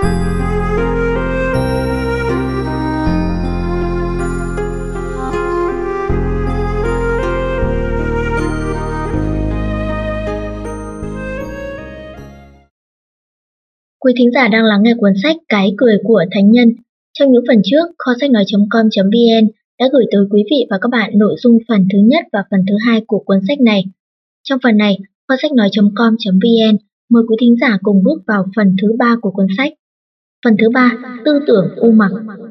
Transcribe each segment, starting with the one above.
Quý thính giả đang lắng nghe cuốn sách Cái cười của thánh nhân. Trong những phần trước, kho sách nói.com.vn đã gửi tới quý vị và các bạn nội dung phần thứ nhất và phần thứ hai của cuốn sách này. Trong phần này, kho sách nói.com.vn mời quý thính giả cùng bước vào phần thứ ba của cuốn sách. Phần thứ ba, tư tưởng u mặc.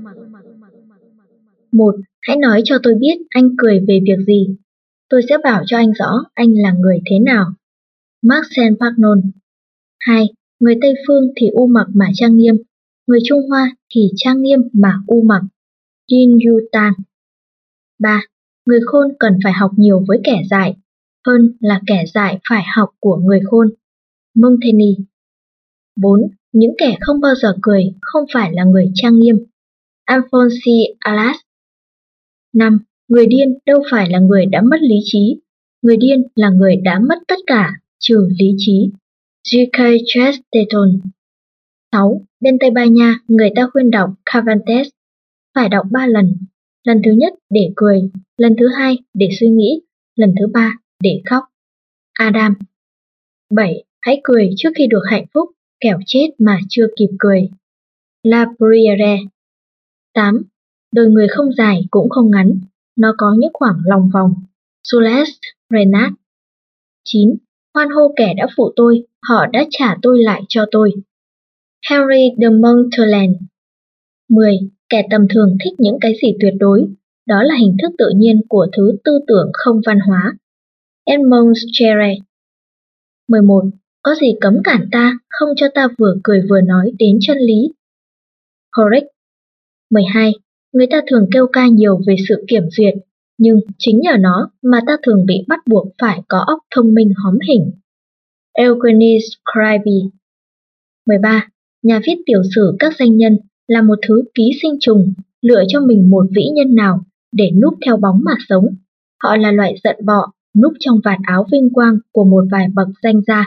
1. Hãy nói cho tôi biết anh cười về việc gì. Tôi sẽ bảo cho anh rõ anh là người thế nào. Marcel Pagnol. 2. Người Tây Phương thì u mặc mà trang nghiêm, người Trung Hoa thì trang nghiêm mà u mặc. Jin Yu Tan. 3. Người khôn cần phải học nhiều với kẻ dại, hơn là kẻ dại phải học của người khôn. Montaigne. 4. Những kẻ không bao giờ cười không phải là người trang nghiêm. Alphonse Alas. 5. Người điên đâu phải là người đã mất lý trí, người điên là người đã mất tất cả, trừ lý trí. G.K. Chesterton. 6. Bên Tây Ban Nha, người ta khuyên đọc Cervantes. Phải đọc 3 lần. Lần thứ nhất để cười, lần thứ hai để suy nghĩ, lần thứ ba để khóc. Adam. 7. Hãy cười trước khi được hạnh phúc, kẻo chết mà chưa kịp cười. La Bruyère. 8. Đời người không dài cũng không ngắn, nó có những khoảng lòng vòng. Jules Renard. 9. Hoan hô kẻ đã phụ tôi, họ đã trả tôi lại cho tôi. Henry de Montalcin. 10. Kẻ tầm thường thích những cái gì tuyệt đối, đó là hình thức tự nhiên của thứ tư tưởng không văn hóa. Edmond Chere. 11. Có gì cấm cản ta, không cho ta vừa cười vừa nói đến chân lý. Horrocks. 12. Người ta thường kêu ca nhiều về sự kiểm duyệt, nhưng chính nhờ nó mà ta thường bị bắt buộc phải có óc thông minh hóm hỉnh. Eugene Scribe. 13. Nhà viết tiểu sử các danh nhân là một thứ ký sinh trùng, lựa cho mình một vĩ nhân nào để núp theo bóng mà sống. Họ là loại giận bọ, núp trong vạt áo vinh quang của một vài bậc danh gia.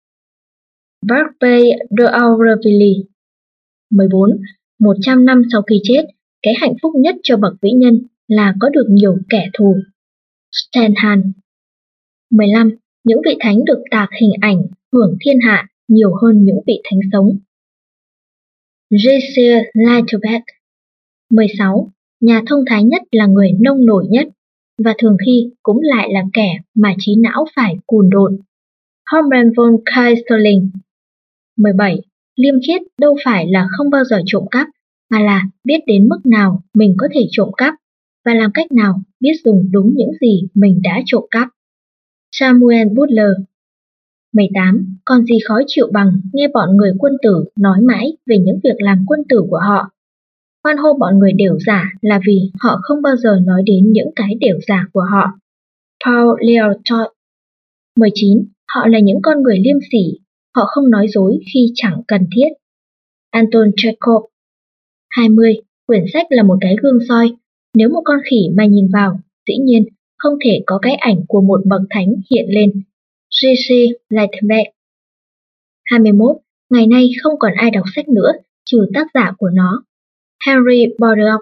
Barbe de Aurevilly. 14. 100 năm sau khi chết, cái hạnh phúc nhất cho bậc vĩ nhân là có được nhiều kẻ thù. Stendhal. 15. Những vị thánh được tạc hình ảnh hưởng thiên hạ nhiều hơn những vị thánh sống. J.C. Lightbeck. 16. Nhà thông thái nhất là người nông nổi nhất, và thường khi cũng lại là kẻ mà trí não phải cùn độn. Hermann von Kaiserling. 17. Liêm khiết đâu phải là không bao giờ trộm cắp, mà là biết đến mức nào mình có thể trộm cắp, và làm cách nào biết dùng đúng những gì mình đã trộm cắp. Samuel Butler. 18. Còn gì khó chịu bằng nghe bọn người quân tử nói mãi về những việc làm quân tử của họ. Hoan hô bọn người đểu giả là vì họ không bao giờ nói đến những cái đểu giả của họ. Paul Leopold. 19. Họ là những con người liêm sỉ, họ không nói dối khi chẳng cần thiết. Anton Chekhov. 20. Quyển sách là một cái gương soi, nếu một con khỉ mà nhìn vào, dĩ nhiên không thể có cái ảnh của một bậc thánh hiện lên. J.C. Lightbeck. 21. Ngày nay không còn ai đọc sách nữa, trừ tác giả của nó. Henry Bordeaux.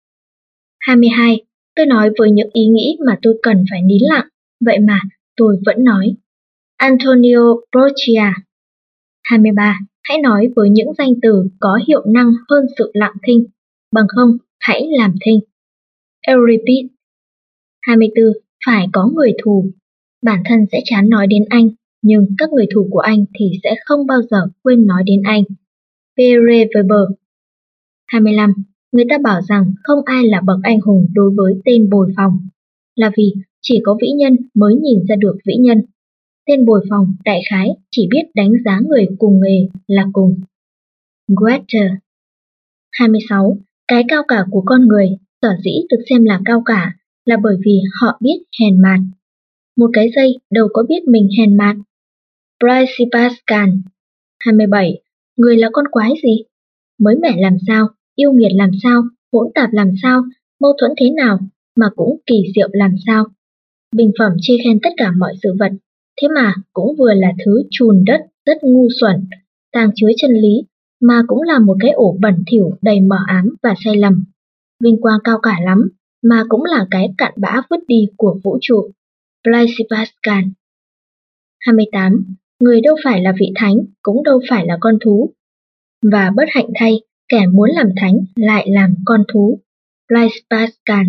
22. Tôi nói với những ý nghĩ mà tôi cần phải nín lặng, vậy mà tôi vẫn nói. Antonio Brochia. 23. Hãy nói với những danh từ có hiệu năng hơn sự lặng thinh, bằng không hãy làm thinh. Euripides. 24. Phải có người thù. Bản thân sẽ chán nói đến anh, nhưng các người thù của anh thì sẽ không bao giờ quên nói đến anh. Pierre Weber. 25. Người ta bảo rằng không ai là bậc anh hùng đối với tên bồi phòng, là vì chỉ có vĩ nhân mới nhìn ra được vĩ nhân. Tên bồi phòng đại khái chỉ biết đánh giá người cùng nghề là cùng. Goethe. 26. Cái cao cả của con người sở dĩ được xem là cao cả là bởi vì họ biết hèn mạt. Một cái dây đâu có biết mình hèn mạt. Blaise Pascal. 27. Người là con quái gì? Mới mẻ làm sao, yêu nghiệt làm sao, hỗn tạp làm sao, mâu thuẫn thế nào, mà cũng kỳ diệu làm sao. Bình phẩm chê khen tất cả mọi sự vật, thế mà cũng vừa là thứ chùn đất rất ngu xuẩn, tàng chứa chân lý, mà cũng là một cái ổ bẩn thỉu đầy mờ ám và sai lầm. Vinh quang cao cả lắm, mà cũng là cái cặn bã vứt đi của vũ trụ. Blaise Pascal. 28. Người đâu phải là vị thánh, cũng đâu phải là con thú. Và bất hạnh thay, kẻ muốn làm thánh lại làm con thú. Blaise Pascal.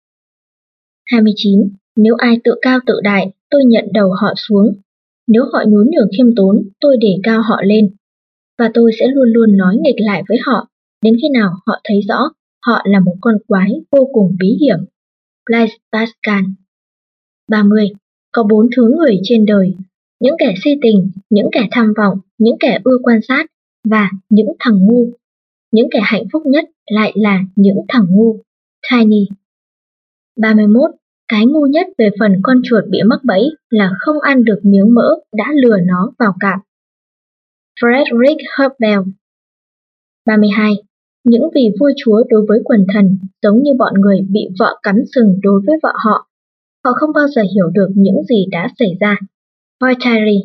29. Nếu ai tự cao tự đại, tôi nhận đầu họ xuống. Nếu họ nhún nhường khiêm tốn, tôi để cao họ lên. Và tôi sẽ luôn luôn nói nghịch lại với họ, đến khi nào họ thấy rõ họ là một con quái vô cùng bí hiểm. Blaise Pascal. 30. Có 4 thứ người trên đời: những kẻ si tình, những kẻ tham vọng, những kẻ ưa quan sát và những thằng ngu. Những kẻ hạnh phúc nhất lại là những thằng ngu. Tiny. 31. Cái ngu nhất về phần con chuột bị mắc bẫy là không ăn được miếng mỡ đã lừa nó vào cạm. Frederick Herbel. 32. Những vị vua chúa đối với quần thần giống như bọn người bị vợ cắm sừng đối với vợ họ. Họ không bao giờ hiểu được những gì đã xảy ra. Voltaire.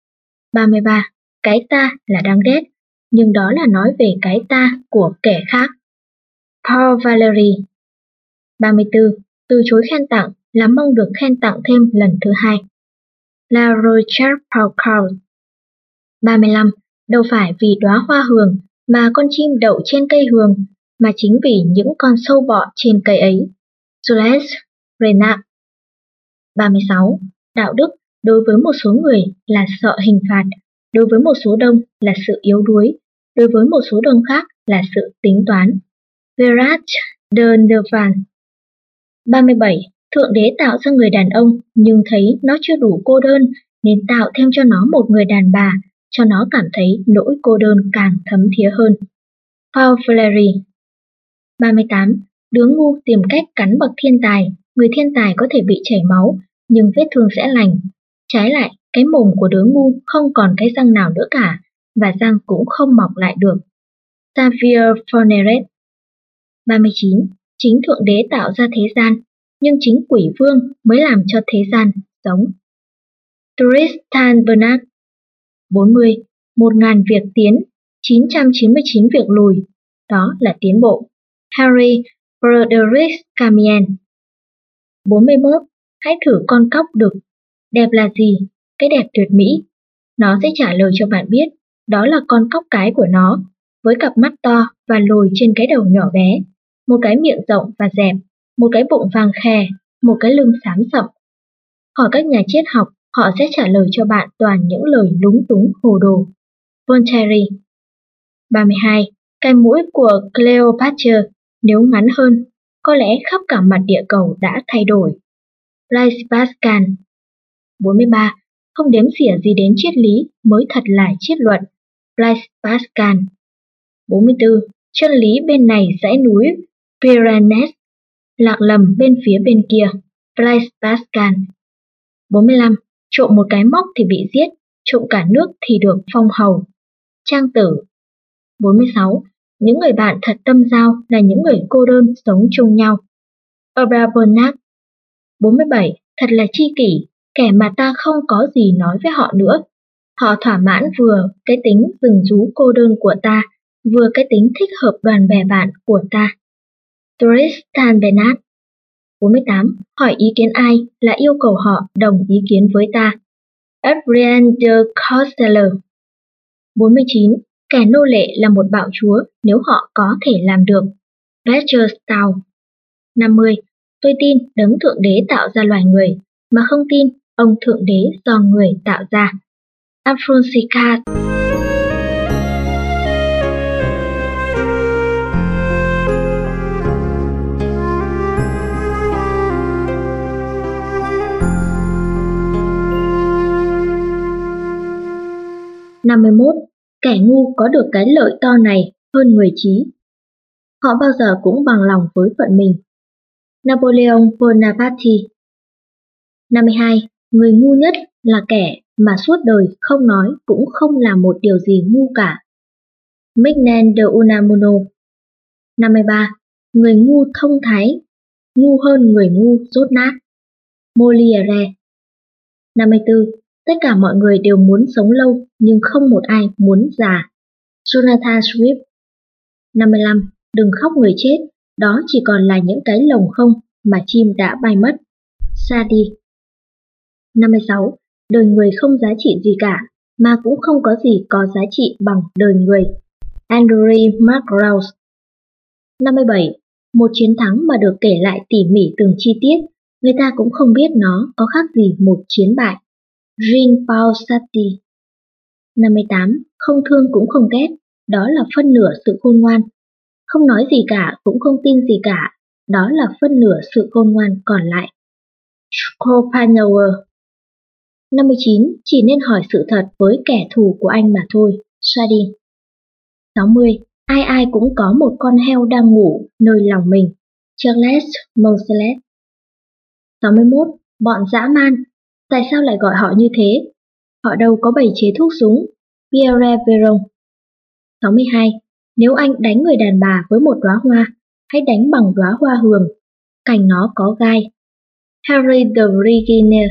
33. Cái ta là đáng ghét, nhưng đó là nói về cái ta của kẻ khác. Paul Valéry. 34. Từ chối khen tặng là mong được khen tặng thêm lần thứ hai. La Rochelle-Paucaud. 35. Đâu phải vì đóa hoa hường mà con chim đậu trên cây hường, mà chính vì những con sâu bọ trên cây ấy. Jules Renard. 36. Đạo đức đối với một số người là sợ hình phạt, đối với một số đông là sự yếu đuối, đối với một số đông khác là sự tính toán. Gerard de Nerval. 37. Thượng đế tạo ra người đàn ông nhưng thấy nó chưa đủ cô đơn nên tạo thêm cho nó một người đàn bà, cho nó cảm thấy nỗi cô đơn càng thấm thía hơn. Paul Valéry. 38. Đứa ngu tìm cách cắn bậc thiên tài, người thiên tài có thể bị chảy máu, nhưng vết thương sẽ lành. Trái lại, cái mồm của đứa ngu không còn cái răng nào nữa cả, và răng cũng không mọc lại được. Xavier Fourneret. 39. Chính Thượng Đế tạo ra thế gian, nhưng chính quỷ vương mới làm cho thế gian sống. Tristan Bernard. 40. 1000 việc tiến, 999 việc lùi, đó là tiến bộ. Harry Frederick Camien. 41. Hãy thử con cóc đực. Đẹp là gì? Cái đẹp tuyệt mỹ. Nó sẽ trả lời cho bạn biết, đó là con cóc cái của nó, với cặp mắt to và lồi trên cái đầu nhỏ bé, một cái miệng rộng và dẹp, một cái bụng vàng khè, một cái lưng xám sậm. Hỏi các nhà triết học, họ sẽ trả lời cho bạn toàn những lời lúng túng hồ đồ. Voltaire. 32. Cái mũi của Cleopatra nếu ngắn hơn, có lẽ khắp cả mặt địa cầu đã thay đổi. Blaise Pascal. 43. Không đếm xỉa gì đến triết lý mới thật là triết luận. Blaise Pascal. 44. Chân lý bên này dãy núi Pyrenees, lạc lầm bên phía bên kia. Blaise Pascal. 45. Trộm một cái móc thì bị giết, trộm cả nước thì được phong hầu. Trang Tử. 46. Những người bạn thật tâm giao là những người cô đơn sống chung nhau. Herbert Bernard. 47. Thật là chi kỷ, kẻ mà ta không có gì nói với họ nữa. Họ thỏa mãn vừa cái tính rừng rú cô đơn của ta, vừa cái tính thích hợp đoàn bè bạn của ta. Tristan Bernard. 48. Hỏi ý kiến ai là yêu cầu họ đồng ý kiến với ta. Adrien de Costello. 49. Kẻ nô lệ là một bạo chúa nếu họ có thể làm được. Roger Stahl. 50. Tôi tin đấng Thượng Đế tạo ra loài người, mà không tin ông Thượng Đế do người tạo ra. Alphonse Cart. Năm 51. Kẻ ngu có được cái lợi to này hơn người trí. Họ bao giờ cũng bằng lòng với phận mình. Napoleon Bonaparte. 52. Người ngu nhất là kẻ mà suốt đời không nói cũng không làm một điều gì ngu cả. Mignon de Unamuno. 53. Người ngu thông thái, ngu hơn người ngu dốt nát. Molière. 54. Tất cả mọi người đều muốn sống lâu nhưng không một ai muốn già. Jonathan Swift. 55. Đừng khóc người chết, đó chỉ còn là những cái lồng không mà chim đã bay mất. Sadie. 56. Đời người không giá trị gì cả, mà cũng không có gì có giá trị bằng đời người. Andrew McGraw. 57. Một chiến thắng mà được kể lại tỉ mỉ từng chi tiết, người ta cũng không biết nó có khác gì một chiến bại. Jean-Paul Sartre. 58. Không thương cũng không ghét, đó là phân nửa sự khôn ngoan. Không nói gì cả cũng không tin gì cả, đó là phân nửa sự khôn ngoan còn lại. Schopenhauer. 59. Chỉ nên hỏi sự thật với kẻ thù của anh mà thôi. Sadi. 60. Ai ai cũng có một con heo đang ngủ nơi lòng mình. Charles Monselet. 61. Bọn dã man. Tại sao lại gọi họ như thế? Họ đâu có bày chế thuốc súng. Pierre Véron. 62. Nếu anh đánh người đàn bà với một đóa hoa, hãy đánh bằng đóa hoa hường. Cành nó có gai. Harry de Regine.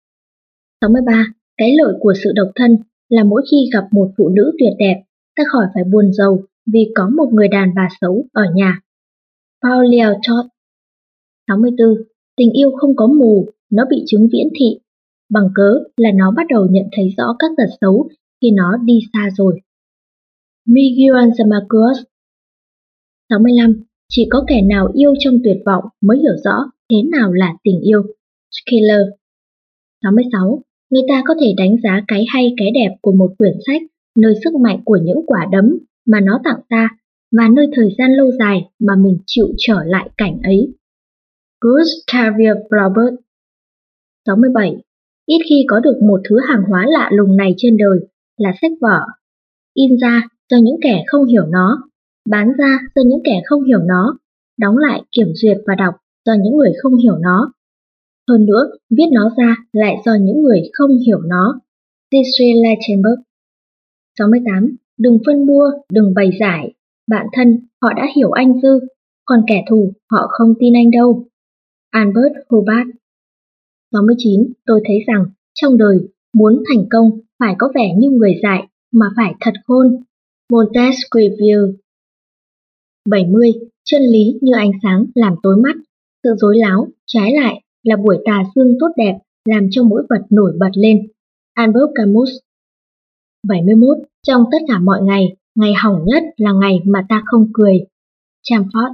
63. Cái lợi của sự độc thân là mỗi khi gặp một phụ nữ tuyệt đẹp, ta khỏi phải buồn rầu vì có một người đàn bà xấu ở nhà. Paul Leotot. 64. Tình yêu không có mù, nó bị chứng viễn thị, bằng cớ là nó bắt đầu nhận thấy rõ các tật xấu khi nó đi xa rồi. Miguel Zamarcus. 65. Chỉ có kẻ nào yêu trong tuyệt vọng mới hiểu rõ thế nào là tình yêu. Schiller. 66. Người ta có thể đánh giá cái hay cái đẹp của một quyển sách nơi sức mạnh của những quả đấm mà nó tặng ta và nơi thời gian lâu dài mà mình chịu trở lại cảnh ấy. Gustav Flaubert. 67. Ít khi có được một thứ hàng hóa lạ lùng này trên đời là sách vở. In ra do những kẻ không hiểu nó, bán ra do những kẻ không hiểu nó, đóng lại kiểm duyệt và đọc do những người không hiểu nó. Hơn nữa, viết nó ra lại do những người không hiểu nó. Gisela Chamberg. 68. Đừng phân bua, đừng bày giải. Bạn thân, họ đã hiểu anh dư, còn kẻ thù, họ không tin anh đâu. Albert Hubbard. 69. Tôi thấy rằng, trong đời, muốn thành công phải có vẻ như người dại, mà phải thật khôn. Montesquieu. 70. Chân lý như ánh sáng làm tối mắt, sự dối láo, trái lại, là buổi tà dương tốt đẹp làm cho mỗi vật nổi bật lên. Albert Camus. 71. Trong tất cả mọi ngày, ngày hỏng nhất là ngày mà ta không cười. Chamfort.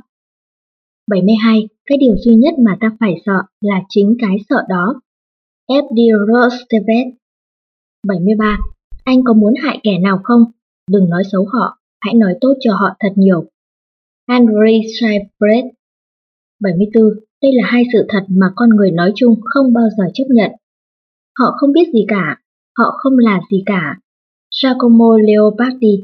72. Cái điều duy nhất mà ta phải sợ là chính cái sợ đó. F.D. Roosevelt. 73. Anh có muốn hại kẻ nào không? Đừng nói xấu họ, hãy nói tốt cho họ thật nhiều. Henry Shipred. 74. Đây là hai sự thật mà con người nói chung không bao giờ chấp nhận. Họ không biết gì cả, họ không là gì cả. Giacomo Leopardi.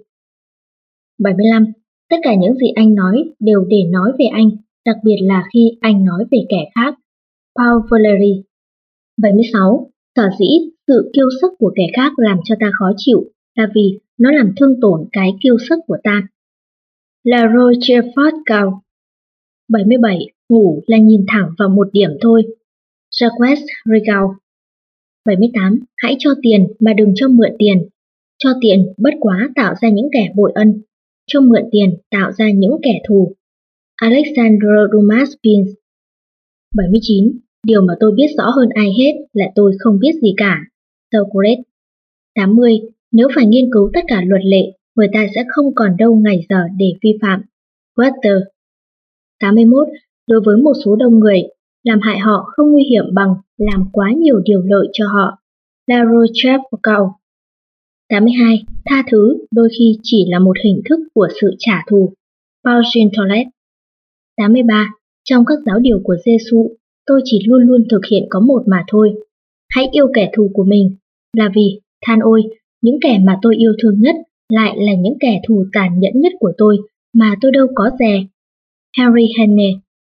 75. Tất cả những gì anh nói đều để nói về anh, đặc biệt là khi anh nói về kẻ khác. Paul Valéry. 76. Sở dĩ sự kiêu sức của kẻ khác làm cho ta khó chịu là vì nó làm thương tổn cái kiêu sức của ta. La Rochefort. 77. Ngủ là nhìn thẳng vào một điểm thôi. Jacques Rigaud. 78. Hãy cho tiền mà đừng cho mượn tiền. Cho tiền bất quá tạo ra những kẻ bội ân. Cho mượn tiền tạo ra những kẻ thù. Alexander Dumas Pins. 79. Điều mà tôi biết rõ hơn ai hết là tôi không biết gì cả. Socrates. 80. Nếu phải nghiên cứu tất cả luật lệ, người ta sẽ không còn đâu ngày giờ để vi phạm. Walter. 81. Đối với một số đông người, làm hại họ không nguy hiểm bằng làm quá nhiều điều lợi cho họ. La Rochefoucauld. 82. Tha thứ đôi khi chỉ là một hình thức của sự trả thù. Paul Jean. 83. Trong các giáo điều của Giêsu, tôi chỉ luôn luôn thực hiện có một mà thôi. Hãy yêu kẻ thù của mình, là vì, than ôi, những kẻ mà tôi yêu thương nhất lại là những kẻ thù tàn nhẫn nhất của tôi mà tôi đâu có dè. Henry Henne.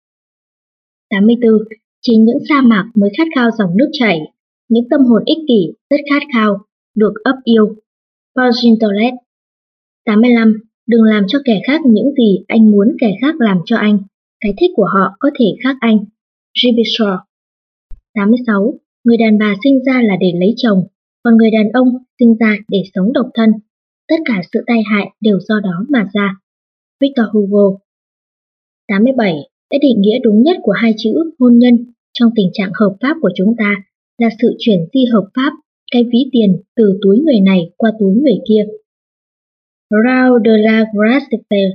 84. Chính những sa mạc mới khát khao dòng nước chảy, những tâm hồn ích kỷ rất khát khao, được ấp yêu. Paul Jean. 85. Đừng làm cho kẻ khác những gì anh muốn kẻ khác làm cho anh. Cái thích của họ có thể khác anh. Gibbishore. 86. Người đàn bà sinh ra là để lấy chồng, còn người đàn ông sinh ra để sống độc thân. tất cả sự tai hại đều do đó mà ra. Victor Hugo. 87. Cái định nghĩa đúng nhất của hai chữ hôn nhân trong tình trạng hợp pháp của chúng ta là sự chuyển di hợp pháp cái ví tiền từ túi người này qua túi người kia. Raoul de la Grace.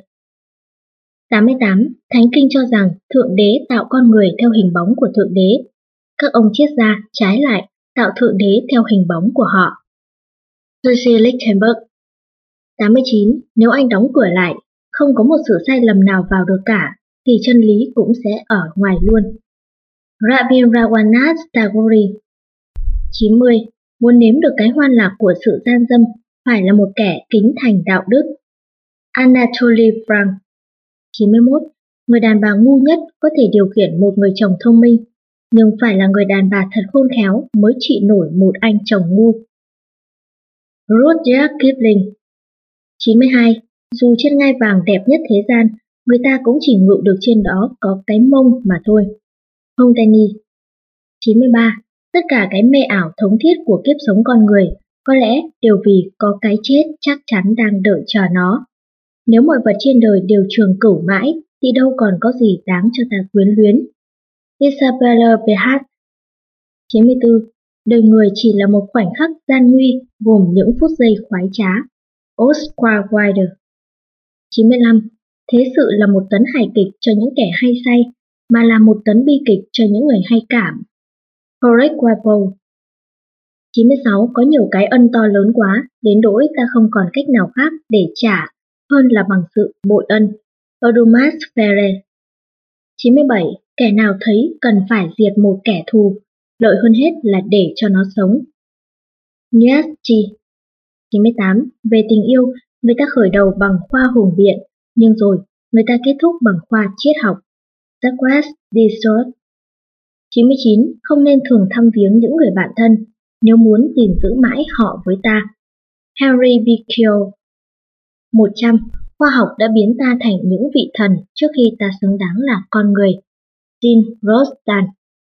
88. Thánh kinh cho rằng Thượng Đế tạo con người theo hình bóng của Thượng Đế. Các ông triết gia trái lại tạo Thượng Đế theo hình bóng của họ. Percy Lichtenberg. 89. Nếu anh đóng cửa lại, không có một sự sai lầm nào vào được cả, thì chân lý cũng sẽ ở ngoài luôn. Rabindranath Tagore. 90. Muốn nếm được cái hoan lạc của sự gian dâm, phải là một kẻ kính thành đạo đức. Anatoly Frank. 91. Người đàn bà ngu nhất có thể điều khiển một người chồng thông minh, nhưng phải là người đàn bà thật khôn khéo mới trị nổi một anh chồng ngu. Rudyard Kipling. 92. Dù trên ngai vàng đẹp nhất thế gian, người ta cũng chỉ ngự được trên đó có cái mông mà thôi. Montaigne. 93. Tất cả cái mê ảo thống thiết của kiếp sống con người có lẽ đều vì có cái chết chắc chắn đang đợi chờ nó. Nếu mọi vật trên đời đều trường cửu mãi thì đâu còn có gì đáng cho ta quyến luyến. Isabella Behat. 94. Đời người chỉ là một khoảnh khắc gian nguy gồm những phút giây khoái trá. Oscar Wilde. 95. Thế sự là một tấn hài kịch cho những kẻ hay say, mà là một tấn bi kịch cho những người hay cảm. Horace Walpole. 96. Có nhiều cái ân to lớn quá, đến nỗi ta không còn cách nào khác để trả hơn là bằng sự bội ân. Odumas Ferre. 97. Kẻ nào thấy cần phải diệt một kẻ thù, lợi hơn hết là để cho nó sống. Nietzsche. 98. Về tình yêu, người ta khởi đầu bằng khoa hùng biện, nhưng rồi người ta kết thúc bằng khoa triết học. Jacques Descartes. 99. Không nên thường thăm viếng những người bạn thân, nếu muốn gìn giữ mãi họ với ta. Henry Becquerel. 100. Khoa học đã biến ta thành những vị thần trước khi ta xứng đáng là con người. Jean Rostand.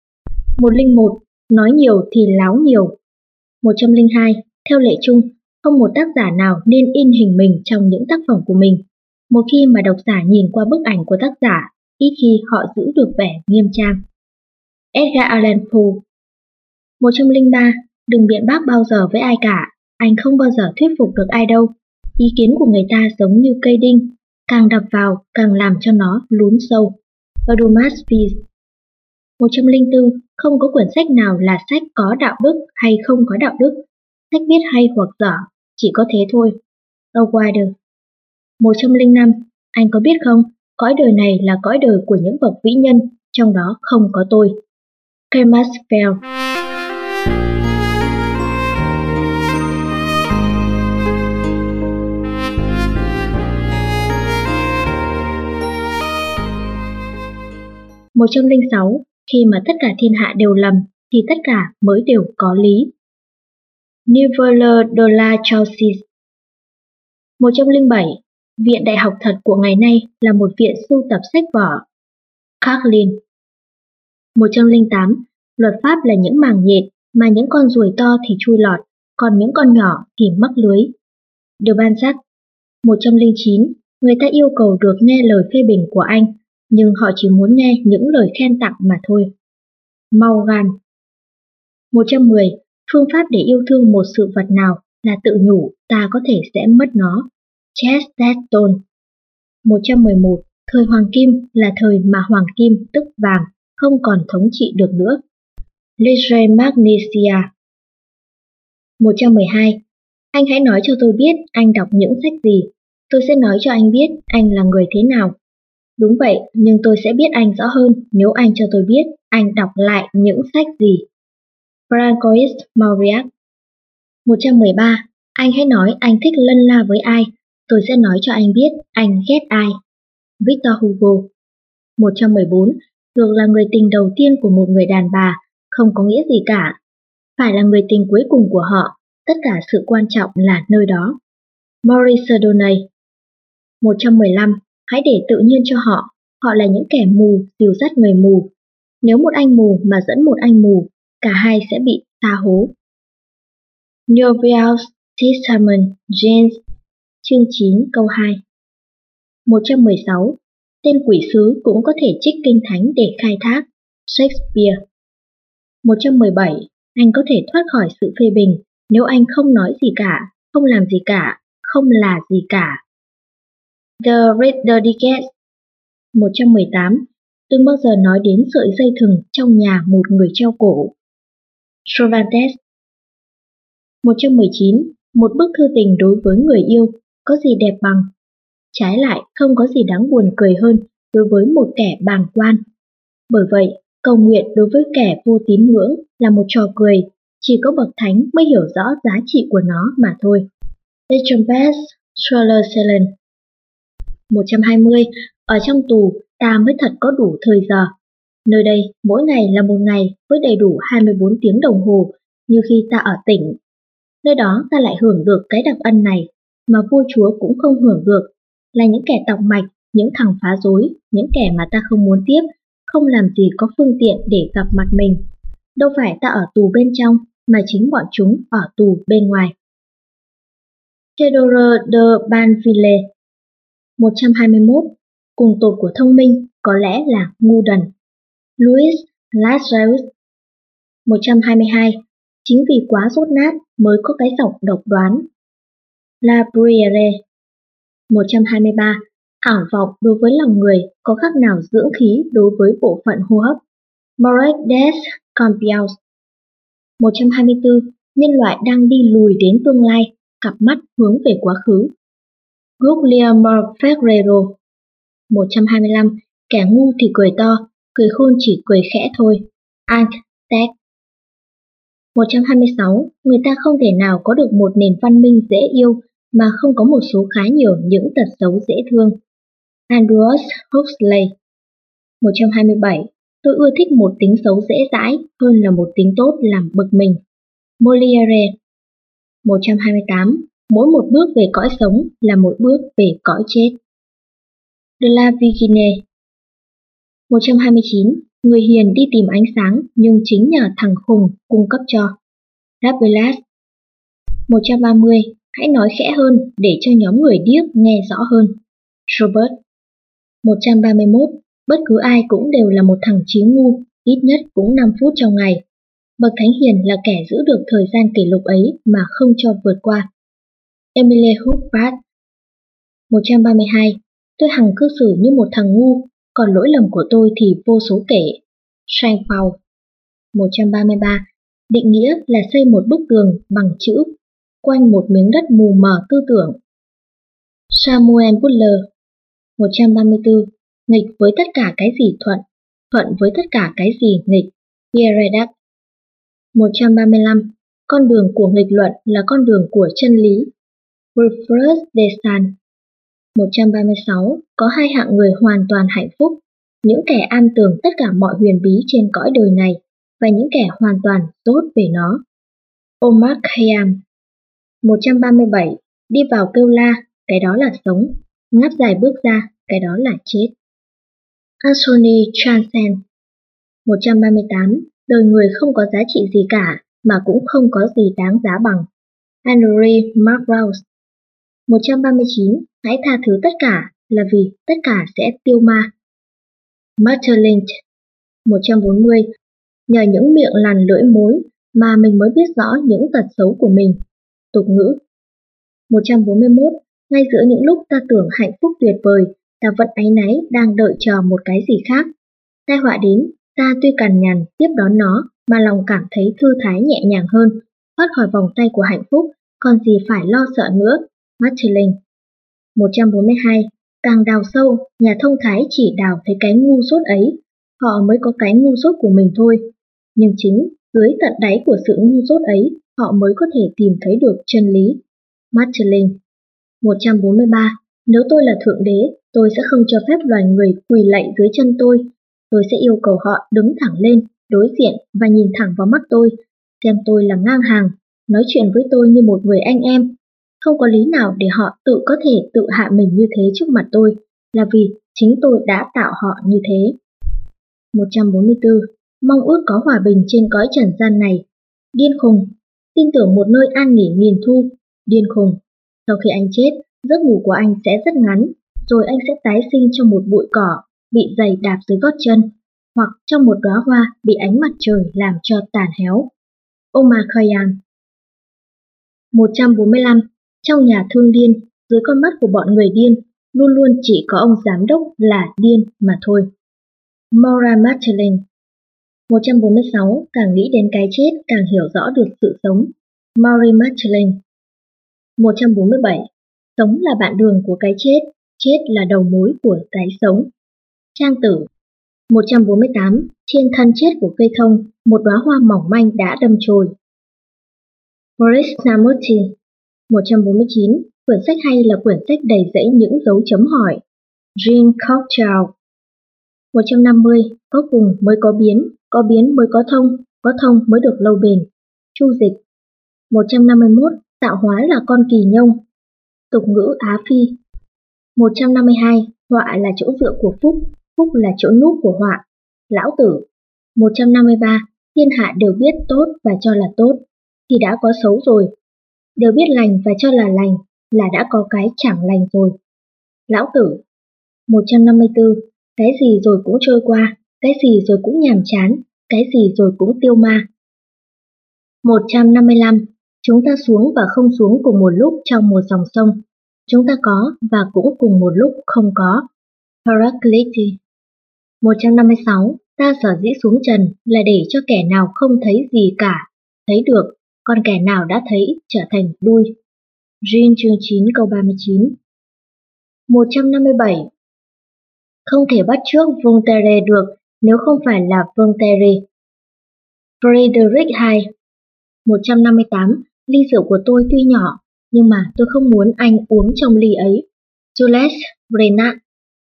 101. Nói nhiều thì láo nhiều. 102. Theo lệ chung, không một tác giả nào nên in hình mình trong những tác phẩm của mình. Một khi mà độc giả nhìn qua bức ảnh của tác giả, ít khi họ giữ được vẻ nghiêm trang. Edgar Allan Poe. 103. Đừng biện bác bao giờ với ai cả, anh không bao giờ thuyết phục được ai đâu. Ý kiến của người ta giống như cây đinh, càng đập vào càng làm cho nó lún sâu. Odumas Peace. 104. Không có quyển sách nào là sách có đạo đức hay không có đạo đức. Sách viết hay hoặc dở, chỉ có thế thôi. Wilder. 105. Anh có biết không, cõi đời này là cõi đời của những bậc vĩ nhân, trong đó không có tôi. Kemas Bell. Một 106. Khi mà tất cả thiên hạ đều lầm, thì tất cả mới đều có lý. Nouvelle de la Chaucis. 107. Viện đại học thật của ngày nay là một viện sưu tập sách vở. Carlin. 108. Luật pháp là những màng nhện, mà những con ruồi to thì chui lọt, còn những con nhỏ thì mắc lưới. De Balzac. 109. Người ta yêu cầu được nghe lời phê bình của anh, nhưng họ chỉ muốn nghe những lời khen tặng mà thôi. Morgan. 110. Phương pháp để yêu thương một sự vật nào là tự nhủ ta có thể sẽ mất nó. Chesterton. 111. Thời hoàng kim là thời mà hoàng kim tức vàng không còn thống trị được nữa. Legge Magnesia. 112. Anh hãy nói cho tôi biết anh đọc những sách gì. Tôi sẽ nói cho anh biết anh là người thế nào. Đúng vậy, nhưng tôi sẽ biết anh rõ hơn nếu anh cho tôi biết anh đọc lại những sách gì. Francois Mauriac. 113. Anh hãy nói anh thích lân la với ai. Tôi sẽ nói cho anh biết anh ghét ai. Victor Hugo. 114. Được là người tình đầu tiên của một người đàn bà không có nghĩa gì cả. Phải là người tình cuối cùng của họ, tất cả sự quan trọng là nơi đó. Maurice Donay. 115. Hãy để tự nhiên cho họ, họ là những kẻ mù dìu dắt người mù. Nếu một anh mù mà dẫn một anh mù, cả hai sẽ bị sa hố. Nouveau Testament, James chương 9 câu 2. 116. Tên quỷ sứ cũng có thể trích kinh thánh để khai thác. Shakespeare. 117. Anh có thể thoát khỏi sự phê bình nếu anh không nói gì cả, không làm gì cả, không là gì cả. The Reader Digest. 118. Đừng bao giờ nói đến sợi dây thừng trong nhà một người treo cổ. Cervantes. 119. Một bức thư tình đối với người yêu có gì đẹp bằng? Trái lại, không có gì đáng buồn cười hơn đối với một kẻ bàng quan. Bởi vậy, cầu nguyện đối với kẻ vô tín ngưỡng là một trò cười, chỉ có bậc thánh mới hiểu rõ giá trị của nó mà thôi. The Tempest, Schuyler Selen. 120. Ở trong tù, ta mới thật có đủ thời giờ. Nơi đây, mỗi ngày là một ngày với đầy đủ 24 tiếng đồng hồ, như khi ta ở tỉnh. Nơi đó ta lại hưởng được cái đặc ân này, mà vua chúa cũng không hưởng được, là những kẻ tọc mạch, những thằng phá rối, những kẻ mà ta không muốn tiếp, không làm gì có phương tiện để gặp mặt mình. Đâu phải ta ở tù bên trong, mà chính bọn chúng ở tù bên ngoài. Theodore de Banville. 121. Cùng tột của thông minh có lẽ là ngu đần. Louis Lazarus. 122. Chính vì quá dốt nát mới có cái giọng độc đoán. La Bruyère. 123. Ảo vọng đối với lòng người có khác nào dưỡng khí đối với bộ phận hô hấp. Maurice des Compiègne. 124. Nhân loại đang đi lùi đến tương lai, cặp mắt hướng về quá khứ. Guglielmo Ferrero. 125. Kẻ ngu thì cười to, cười khôn chỉ cười khẽ thôi. Anc-Tex. 126. Người ta không thể nào có được một nền văn minh dễ yêu mà không có một số khá nhiều những tật xấu dễ thương. Aldous Huxley. 127. Tôi ưa thích một tính xấu dễ dãi hơn là một tính tốt làm bực mình. Molière. 128. Mỗi một bước về cõi sống là một bước về cõi chết. De la Vigine. 129. Người hiền đi tìm ánh sáng nhưng chính nhờ thằng khùng cung cấp cho. Rabelais. 130. Hãy nói khẽ hơn để cho nhóm người điếc nghe rõ hơn. Robert. 131. Bất cứ ai cũng đều là một thằng chí ngu, ít nhất cũng 5 phút trong ngày. Bậc thánh hiền là kẻ giữ được thời gian kỷ lục ấy mà không cho vượt qua. Emile Hubbard. 132. Tôi hằng cư xử như một thằng ngu, còn lỗi lầm của tôi thì vô số kể. Saint-Paul. 133. Định nghĩa là xây một bức tường bằng chữ quanh một miếng đất mù mờ tư tưởng. Samuel Butler. 134. Nghịch với tất cả cái gì thuận, thuận với tất cả cái gì nghịch. Pierre Dac. 135. Con đường của nghịch luận là con đường của chân lý. Wilfred de Sand. 136. Có hai hạng người hoàn toàn hạnh phúc, những kẻ an tường tất cả mọi huyền bí trên cõi đời này và những kẻ hoàn toàn dốt về nó. Omar Khayyam. 137. Đi vào kêu la, cái đó là sống. Ngáp dài bước ra, cái đó là chết. Anthony Transcend. 138. Đời người không có giá trị gì cả, mà cũng không có gì đáng giá bằng. Henry Marcrouse. 139. Hãy tha thứ tất cả, là vì tất cả sẽ tiêu ma. Maeterlinck. 140. Nhờ những miệng lằn lưỡi mối mà mình mới biết rõ những tật xấu của mình. Tục ngữ. 141. Ngay giữa những lúc ta tưởng hạnh phúc tuyệt vời, ta vẫn áy náy đang đợi chờ một cái gì khác. Tai họa đến, ta tuy cằn nhằn tiếp đón nó, mà lòng cảm thấy thư thái nhẹ nhàng hơn, thoát khỏi vòng tay của hạnh phúc, còn gì phải lo sợ nữa. Maeterlinck. 142. Càng đào sâu, nhà thông thái chỉ đào thấy cái ngu dốt ấy, họ mới có cái ngu dốt của mình thôi. Nhưng chính dưới tận đáy của sự ngu dốt ấy, họ mới có thể tìm thấy được chân lý. Maeterlinck. 143. Nếu tôi là Thượng Đế, tôi sẽ không cho phép loài người quỳ lạy dưới chân tôi. Tôi sẽ yêu cầu họ đứng thẳng lên, đối diện và nhìn thẳng vào mắt tôi, xem tôi là ngang hàng, nói chuyện với tôi như một người anh em. Không có lý nào để họ có thể tự hạ mình như thế trước mặt tôi, là vì chính tôi đã tạo họ như thế. 144. Mong ước có hòa bình trên cõi trần gian này. Điên khùng. Tin tưởng một nơi an nghỉ nghìn thu. Điên khùng. Sau khi anh chết, Giấc ngủ của anh sẽ rất ngắn, rồi anh sẽ tái sinh trong một bụi cỏ bị giày đạp dưới gót chân, hoặc trong một đóa hoa bị ánh mặt trời làm cho tàn héo. Omar Khayyam. 145. Trong nhà thương điên, dưới con mắt của bọn người điên, luôn luôn chỉ có ông giám đốc là điên mà thôi. Maura Martelin. 146. Càng nghĩ đến cái chết càng hiểu rõ được sự sống. Maura Martelin. 147. Sống là bạn đường của cái chết là đầu mối của cái sống. Trang Tử. 148. Trên thân chết của cây thông, một đóa hoa mỏng manh đã đâm chồi. Krishnamurti. 149. Quyển sách hay là quyển sách đầy rẫy những dấu chấm hỏi. Jean Cocteau. 150. Có cùng mới có biến mới có thông mới được lâu bền. Chu Dịch. 151. Tạo hóa là con kỳ nhông. Tục ngữ Á Phi. 152. Họa là chỗ dựa của phúc, phúc là chỗ núp của họa. Lão Tử. 153. Thiên hạ đều biết tốt và cho là tốt, thì đã có xấu rồi. Đều biết lành và cho là lành, là đã có cái chẳng lành rồi. Lão Tử. 154. Cái gì rồi cũng trôi qua, cái gì rồi cũng nhàm chán, cái gì rồi cũng tiêu ma. 155. Chúng ta xuống và không xuống cùng một lúc trong một dòng sông. Chúng ta có và cũng cùng một lúc không có. Heraclitus. 156. Ta sở dĩ xuống trần là để cho kẻ nào không thấy gì cả, thấy được, còn kẻ nào đã thấy trở thành đuôi. Jean chương 9 câu 39. 157. Không thể bắt chước Voltaire được nếu không phải là Voltaire. Frederick II. 158. Ly rượu của tôi tuy nhỏ, nhưng mà tôi không muốn anh uống trong ly ấy. Jules Renat.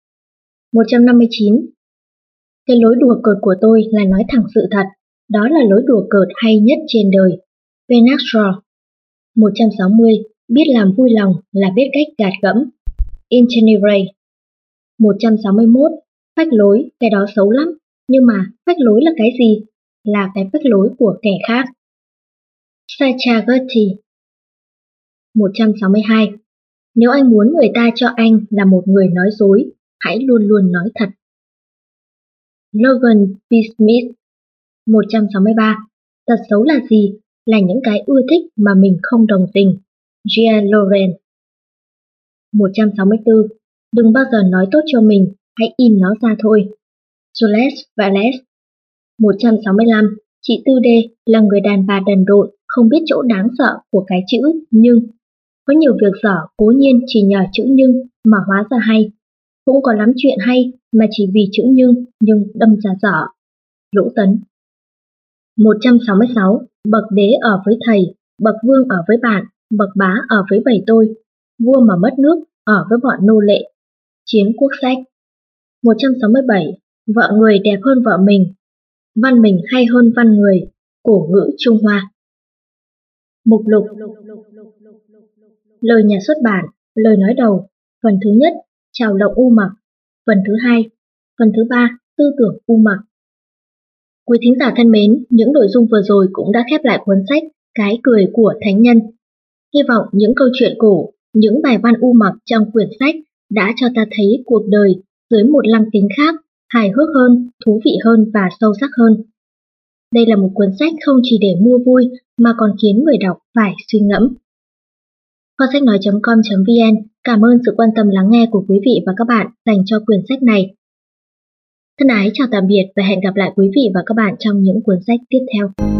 159. Cái lối đùa cợt của tôi là nói thẳng sự thật, đó là lối đùa cợt hay nhất trên đời. Bernard Shaw. 160. Biết làm vui lòng là biết cách gạt gẫm. Ingenere. 161. Phách lối, cái đó xấu lắm, nhưng mà phách lối là cái gì? Là cái phách lối của kẻ khác. Sachagati. 162. Nếu anh muốn người ta cho anh là một người nói dối, hãy luôn luôn nói thật. Logan B. Smith. 163. Tật xấu là gì? Là những cái ưa thích mà mình không đồng tình. Gia Loren. 164. Đừng bao giờ nói tốt cho mình, hãy im nó ra thôi. Jules Valles. 165. Chị Tư Đê là người đàn bà đần độn, không biết chỗ đáng sợ của cái chữ nhưng. Có nhiều việc dở cố nhiên chỉ nhờ chữ nhưng mà hóa ra hay. Cũng có lắm chuyện hay mà chỉ vì chữ nhưng đâm ra dở. Lỗ Tấn. 166. Bậc đế ở với thầy, bậc vương ở với bạn, bậc bá ở với bầy tôi, vua mà mất nước ở với bọn nô lệ. Chiến Quốc Sách. 167. Vợ người đẹp hơn vợ mình, văn mình hay hơn văn người. Cổ ngữ Trung Hoa. Mục lục. Lời nhà xuất bản, lời nói đầu. Phần thứ nhất, Chào lộng U Mặc. Phần thứ hai. Phần thứ ba, Tư tưởng U Mặc. Quý thính giả thân mến, những nội dung vừa rồi cũng đã khép lại cuốn sách Cái cười của thánh nhân. Hy vọng những câu chuyện cổ, những bài văn U Mặc trong quyển sách đã cho ta thấy cuộc đời dưới một lăng kính khác, hài hước hơn, thú vị hơn và sâu sắc hơn. Đây là một cuốn sách không chỉ để mua vui mà còn khiến người đọc phải suy ngẫm. Kho sách nói.com.vn cảm ơn sự quan tâm lắng nghe của quý vị và các bạn dành cho quyển sách này. Thân ái chào tạm biệt và hẹn gặp lại quý vị và các bạn trong những cuốn sách tiếp theo.